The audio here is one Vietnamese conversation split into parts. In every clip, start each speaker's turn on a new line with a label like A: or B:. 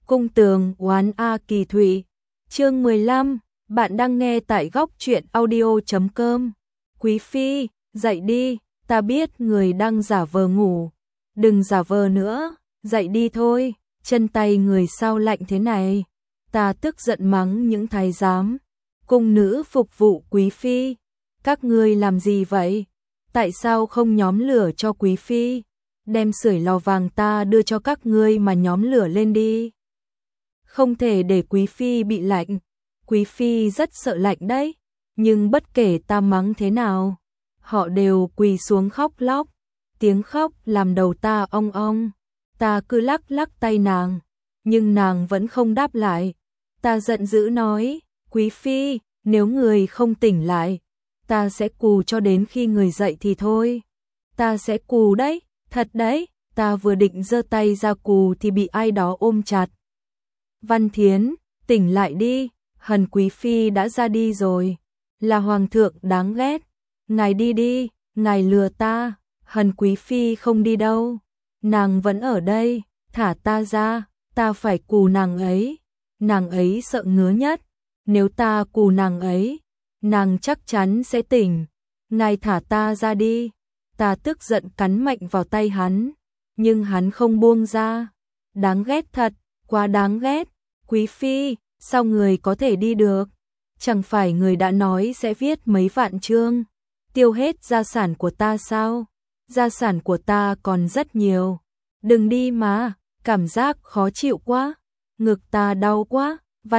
A: Cung tường oán A Kỳ Thụy. Chương 15, bạn đang nghe tại góc truyện audio.com. Quý phi, dậy đi, ta biết người đang giả vờ ngủ. Đừng giả vờ nữa, dậy đi thôi, chân tay người sao lạnh thế này. Ta tức giận mắng những thái giám. Cung nữ phục vụ quý phi. Các ngươi làm gì vậy? Tại sao không nhóm lửa cho quý phi? Đem sưởi lò vàng ta đưa cho các ngươi mà nhóm lửa lên đi. Không thể để quý phi bị lạnh. Quý phi rất sợ lạnh đấy. Nhưng bất kể ta mắng thế nào, họ đều quỳ xuống khóc lóc. Tiếng khóc làm đầu ta ong ong. Ta cứ lắc lắc tay nàng, nhưng nàng vẫn không đáp lại. Ta giận dữ nói, quý phi, nếu người không tỉnh lại, ta sẽ cù cho đến khi người dậy thì thôi. Ta sẽ cù đấy, thật đấy. Ta vừa định giơ tay ra cù thì bị ai đó ôm chặt. Văn Thiến, tỉnh lại đi, Hân quý phi đã ra đi rồi. Là hoàng thượng đáng ghét. Ngài đi đi, ngài lừa ta. Hân quý phi không đi đâu. Nàng vẫn ở đây, thả ta ra, ta phải cù nàng ấy. Nàng ấy sợ ngứa nhất. Nếu ta cù nàng ấy, nàng chắc chắn sẽ tỉnh. Ngài thả ta ra đi. Ta tức giận cắn mạnh vào tay hắn, nhưng hắn không buông ra. Đáng ghét thật, quá đáng ghét. Quý phi, sao người có thể đi được? Chẳng phải người đã nói sẽ viết mấy vạn chương, tiêu hết gia sản của ta sao? Gia sản của ta còn rất nhiều. Đừng đi mà, cảm giác khó chịu quá. Ngực ta đau quá.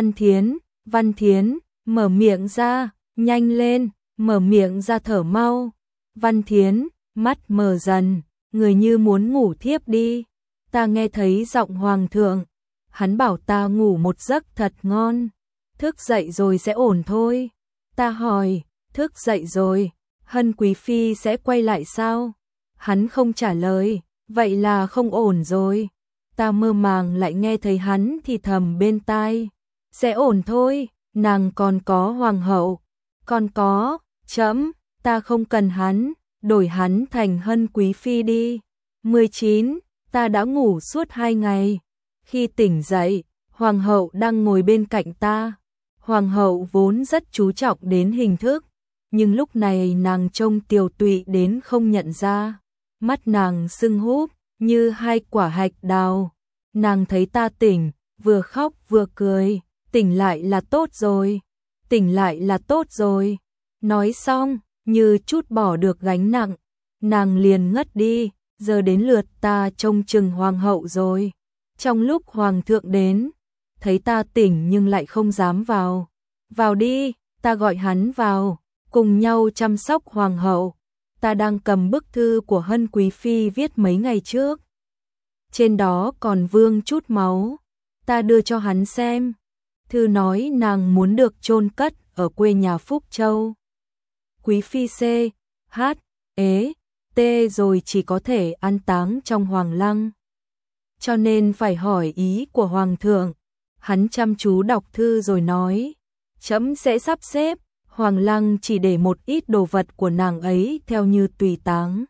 A: Văn Thiến, mở miệng ra, nhanh lên, mở miệng ra thở mau. Văn Thiến, mắt mờ dần, người như muốn ngủ thiếp đi. Ta nghe thấy giọng hoàng thượng, hắn bảo ta ngủ một giấc thật ngon, thức dậy rồi sẽ ổn thôi. Ta hỏi, thức dậy rồi, Hân quý phi sẽ quay lại sao? Hắn không trả lời, vậy là không ổn rồi. Ta mơ màng lại nghe thấy hắn thì thầm bên tai, sẽ ổn thôi, nàng còn có hoàng hậu. Còn có, trẫm, ta không cần hắn, đổi hắn thành Hân quý phi đi. 19, ta đã ngủ suốt 2 ngày. Khi tỉnh dậy, hoàng hậu đang ngồi bên cạnh ta. Hoàng hậu vốn rất chú trọng đến hình thức, nhưng lúc này nàng trông tiều tụy đến không nhận ra. Mắt nàng sưng húp như 2 quả hạch đào. Nàng thấy ta tỉnh, vừa khóc vừa cười. Tỉnh lại là tốt rồi, tỉnh lại là tốt rồi. Nói xong, như chút bỏ được gánh nặng, nàng liền ngất đi. Giờ đến lượt ta trông chừng hoàng hậu rồi. Trong lúc hoàng thượng đến, thấy ta tỉnh nhưng lại không dám vào. Vào đi, ta gọi hắn vào, cùng nhau chăm sóc hoàng hậu. Ta đang cầm bức thư của Hân quý phi viết mấy ngày trước. Trên đó còn vương chút máu. Ta đưa cho hắn xem. Thư nói nàng muốn được chôn cất ở quê nhà Phúc Châu. Quý phi C, H, ế, T rồi chỉ có thể an táng trong hoàng lăng. Cho nên phải hỏi ý của hoàng thượng. Hắn chăm chú đọc thư rồi nói, trẫm sẽ sắp xếp, hoàng lăng chỉ để một ít đồ vật của nàng ấy theo như tùy táng.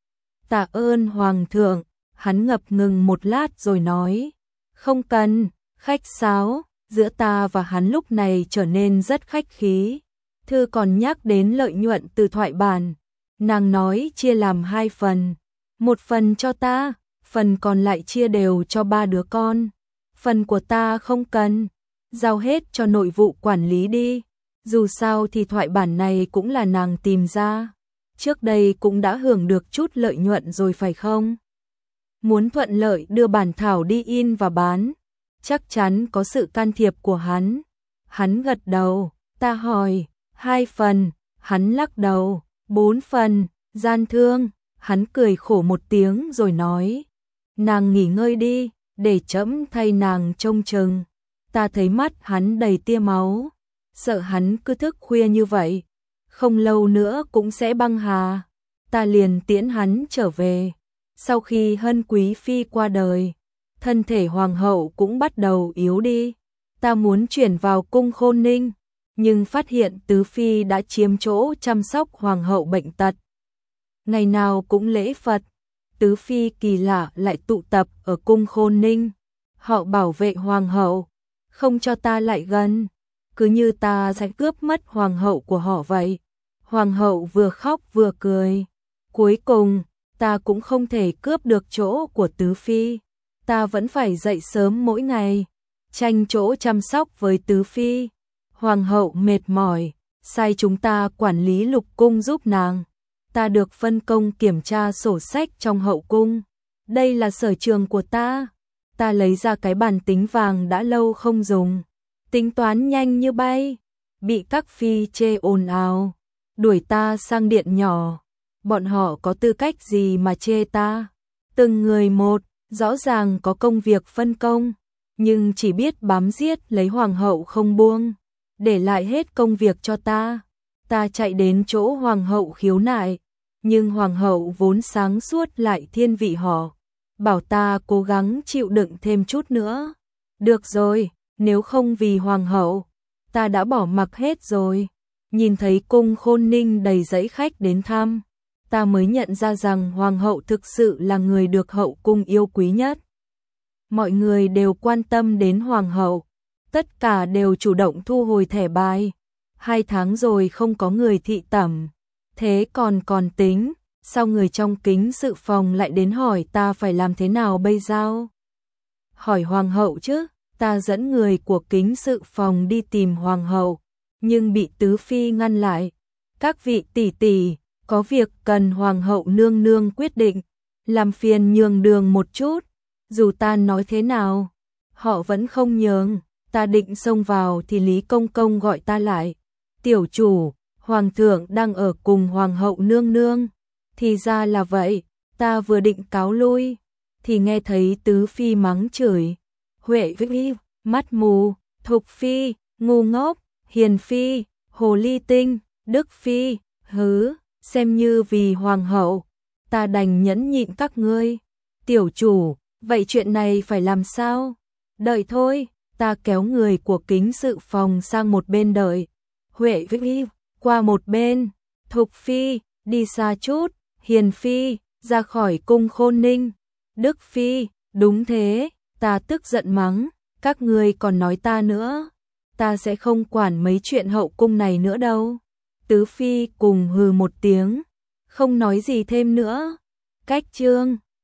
A: Tạ ơn hoàng thượng. Hắn ngập ngừng một lát rồi nói, không cần. Khách sáo giữa ta và hắn lúc này trở nên rất khách khí. Thư còn nhắc đến lợi nhuận từ thoại bản. Nàng nói chia làm 2 phần, một phần cho ta, phần còn lại chia đều cho 3 đứa con. Phần của ta không cần, giao hết cho nội vụ quản lý đi. Dù sao thì thoại bản này cũng là nàng tìm ra, trước đây cũng đã hưởng được chút lợi nhuận rồi phải không? Muốn thuận lợi đưa bản thảo đi in và bán, chắc chắn có sự can thiệp của hắn. Hắn gật đầu. Ta hỏi, 2 phần, hắn lắc đầu. 4 phần, gian thương. Hắn cười khổ một tiếng rồi nói, nàng nghỉ ngơi đi, để trẫm thay nàng trông chừng. Ta thấy mắt hắn đầy tia máu, sợ hắn cứ thức khuya như vậy, không lâu nữa cũng sẽ băng hà. Ta liền tiễn hắn trở về. Sau khi Hân quý phi qua đời, thân thể hoàng hậu cũng bắt đầu yếu đi. Ta muốn chuyển vào cung Khôn Ninh, nhưng phát hiện tứ phi đã chiếm chỗ chăm sóc hoàng hậu bệnh tật. Ngày nào cũng lễ Phật, tứ phi kỳ lạ lại tụ tập ở cung Khôn Ninh. Họ bảo vệ hoàng hậu, không cho ta lại gần, cứ như ta sẽ cướp mất hoàng hậu của họ vậy. Hoàng hậu vừa khóc vừa cười. Cuối cùng, ta cũng không thể cướp được chỗ của tứ phi. Ta vẫn phải dậy sớm mỗi ngày, tranh chỗ chăm sóc với tứ phi. Hoàng hậu mệt mỏi, sai chúng ta quản lý lục cung giúp nàng. Ta được phân công kiểm tra sổ sách trong hậu cung. Đây là sở trường của ta. Ta lấy ra cái bàn tính vàng đã lâu không dùng, tính toán nhanh như bay. Bị các phi chê ồn ào, đuổi ta sang điện nhỏ. Bọn họ có tư cách gì mà chê ta? Từng người một, rõ ràng có công việc phân công, nhưng chỉ biết bám giết lấy hoàng hậu không buông, để lại hết công việc cho ta. Ta chạy đến chỗ hoàng hậu khiếu nại, nhưng hoàng hậu vốn sáng suốt lại thiên vị họ, bảo ta cố gắng chịu đựng thêm chút nữa. Được rồi, nếu không vì hoàng hậu, ta đã bỏ mặc hết rồi. Nhìn thấy cung Khôn Ninh đầy dãy khách đến thăm, ta mới nhận ra rằng hoàng hậu thực sự là người được hậu cung yêu quý nhất. Mọi người đều quan tâm đến hoàng hậu, tất cả đều chủ động thu hồi thẻ bài. 2 tháng rồi không có người thị tẩm, thế còn tính, sao người trong kính sự phòng lại đến hỏi ta phải làm thế nào bây giờ? Hỏi hoàng hậu chứ, ta dẫn người của kính sự phòng đi tìm hoàng hậu, nhưng bị tứ phi ngăn lại. Các vị tỷ tỷ, có việc cần hoàng hậu nương nương quyết định, làm phiền nhường đường một chút. Dù ta nói thế nào, họ vẫn không nhường. Ta định xông vào thì Lý Công Công gọi ta lại. Tiểu chủ, hoàng thượng đang ở cùng hoàng hậu nương nương. Thì ra là vậy, ta vừa định cáo lui, thì nghe thấy tứ phi mắng chửi. Huệ Vĩ, mắt mù, Thục phi, ngu ngốc, Hiền phi, hồ ly tinh, Đức phi, hứ, xem như vì hoàng hậu, ta đành nhẫn nhịn các ngươi. Tiểu chủ, vậy chuyện này phải làm sao? Đợi thôi, ta kéo người của kính sự phòng sang một bên đợi. Huệ Vĩ, qua một bên. Thục phi, đi xa chút. Hiền phi, ra khỏi cung Khôn Ninh. Đức phi, đúng thế, ta tức giận mắng, các ngươi còn nói ta nữa. Ta sẽ không quản mấy chuyện hậu cung này nữa đâu. Tứ phi cùng hừ một tiếng, không nói gì thêm nữa. Cách chương